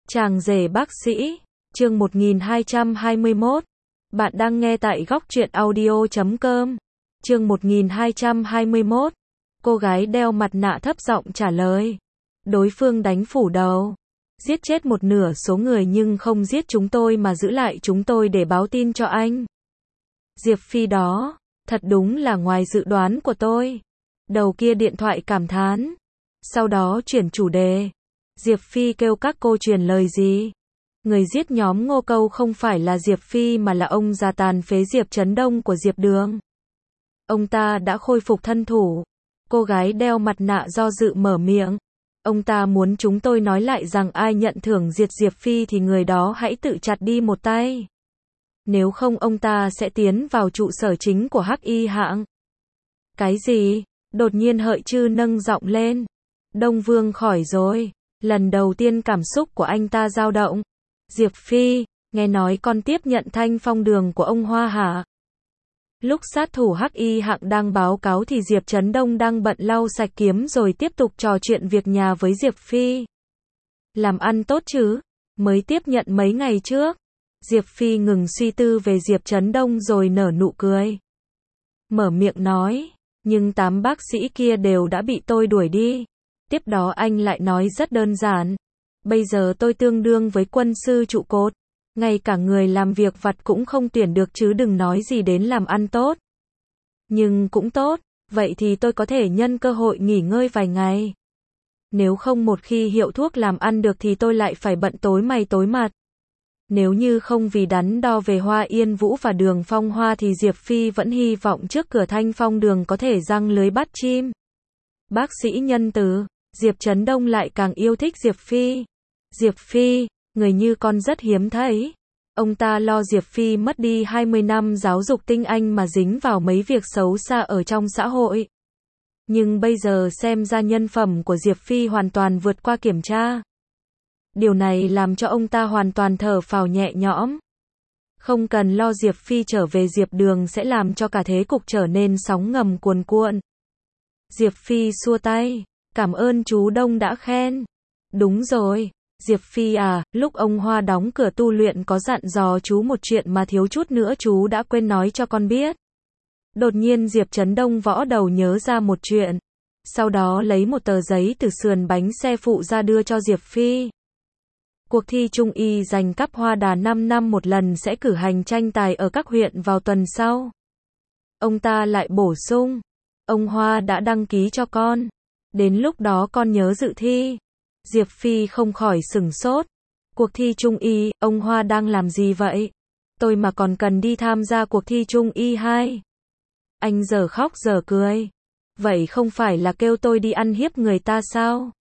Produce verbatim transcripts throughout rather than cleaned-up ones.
Chàng rể bác sĩ, chương một nghìn hai trăm hai mươi mốt. Bạn đang nghe tại góc truyện audio chấm com. Chương một nghìn hai trăm hai mươi mốt. Cô gái đeo mặt nạ thấp giọng trả lời. Đối phương đánh phủ đầu. Giết chết một nửa số người nhưng không giết chúng tôi mà giữ lại chúng tôi để báo tin cho anh. Diệp Phi đó, thật đúng là ngoài dự đoán của tôi. Đầu kia điện thoại cảm thán. Sau đó chuyển chủ đề. Diệp Phi kêu các cô truyền lời gì? Người giết nhóm Ngô Câu không phải là Diệp Phi mà là ông già tàn phế Diệp Trấn Đông của Diệp Đường. Ông ta đã khôi phục thân thủ. Cô gái đeo mặt nạ do dự mở miệng. Ông ta muốn chúng tôi nói lại rằng ai nhận thưởng diệt Diệp Phi thì người đó hãy tự chặt đi một tay. Nếu không ông ta sẽ tiến vào trụ sở chính của Hắc Y hãng. Cái gì? Đột nhiên Hợi Trư nâng giọng lên. Đông Vương khỏi rồi. Lần đầu tiên cảm xúc của anh ta dao động. Diệp Phi, nghe nói con tiếp nhận Thanh Phong đường của ông Hoa hả? Lúc sát thủ Hắc Y hạng đang báo cáo thì Diệp Trấn Đông đang bận lau sạch kiếm rồi tiếp tục trò chuyện việc nhà với Diệp Phi. Làm ăn tốt chứ? Mới tiếp nhận mấy ngày trước. Diệp Phi ngừng suy tư về Diệp Trấn Đông rồi nở nụ cười. Mở miệng nói, nhưng tám bác sĩ kia đều đã bị tôi đuổi đi. Tiếp đó anh lại nói rất đơn giản. Bây giờ tôi tương đương với quân sư trụ cột. Ngay cả người làm việc vặt cũng không tuyển được chứ đừng nói gì đến làm ăn tốt. Nhưng cũng tốt, vậy thì tôi có thể nhân cơ hội nghỉ ngơi vài ngày. Nếu không một khi hiệu thuốc làm ăn được thì tôi lại phải bận tối mày tối mặt. Nếu như không vì đắn đo về Hoa Yên Vũ và Đường Phong Hoa thì Diệp Phi vẫn hy vọng trước cửa Thanh Phong đường có thể giăng lưới bắt chim. Bác sĩ nhân từ, Diệp Trấn Đông lại càng yêu thích Diệp Phi. Diệp Phi, người như con rất hiếm thấy. Ông ta lo Diệp Phi mất đi hai mươi năm giáo dục tinh anh mà dính vào mấy việc xấu xa ở trong xã hội. Nhưng bây giờ xem ra nhân phẩm của Diệp Phi hoàn toàn vượt qua kiểm tra. Điều này làm cho ông ta hoàn toàn thở phào nhẹ nhõm. Không cần lo Diệp Phi trở về Diệp Đường sẽ làm cho cả thế cục trở nên sóng ngầm cuồn cuộn. Diệp Phi xua tay. Cảm ơn chú Đông đã khen. Đúng rồi, Diệp Phi à, lúc ông Hoa đóng cửa tu luyện có dặn dò chú một chuyện mà thiếu chút nữa chú đã quên nói cho con biết. Đột nhiên Diệp Trấn Đông võ đầu nhớ ra một chuyện. Sau đó lấy một tờ giấy từ sườn bánh xe phụ ra đưa cho Diệp Phi. Cuộc thi Trung y giành cắp Hoa Đà năm năm một lần sẽ cử hành tranh tài ở các huyện vào tuần sau. Ông ta lại bổ sung. Ông Hoa đã đăng ký cho con. Đến lúc đó con nhớ dự thi. Diệp Phi không khỏi sửng sốt. Cuộc thi Trung y, ông Hoa đang làm gì vậy? Tôi mà còn cần đi tham gia cuộc thi Trung y hai. Anh giờ khóc giờ cười. Vậy không phải là kêu tôi đi ăn hiếp người ta sao?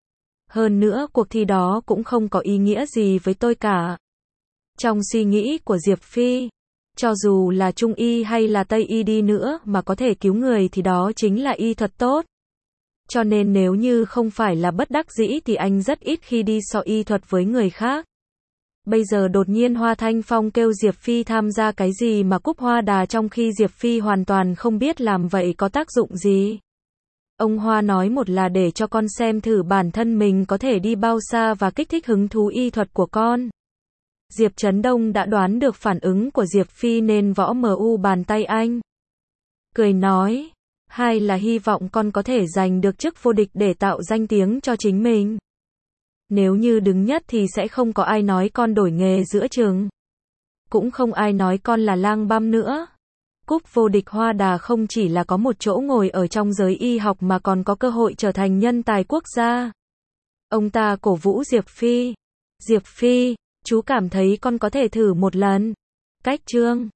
Hơn nữa cuộc thi đó cũng không có ý nghĩa gì với tôi cả. Trong suy nghĩ của Diệp Phi, cho dù là Trung y hay là Tây y đi nữa mà có thể cứu người thì đó chính là y thuật tốt. Cho nên nếu như không phải là bất đắc dĩ thì anh rất ít khi đi so y thuật với người khác. Bây giờ đột nhiên Hoa Thanh Phong kêu Diệp Phi tham gia cái gì mà cúp Hoa Đà trong khi Diệp Phi hoàn toàn không biết làm vậy có tác dụng gì. Ông Hoa nói một là để cho con xem thử bản thân mình có thể đi bao xa và kích thích hứng thú y thuật của con. Diệp Trấn Đông đã đoán được phản ứng của Diệp Phi nên võ mờ u bàn tay anh. Cười nói. Hai là hy vọng con có thể giành được chức vô địch để tạo danh tiếng cho chính mình. Nếu như đứng nhất thì sẽ không có ai nói con đổi nghề giữa chừng. Cũng không ai nói con là lang băm nữa. Cúp vô địch Hoa Đà không chỉ là có một chỗ ngồi ở trong giới y học mà còn có cơ hội trở thành nhân tài quốc gia. Ông ta cổ vũ Diệp Phi. Diệp Phi, chú cảm thấy con có thể thử một lần. Cách chương.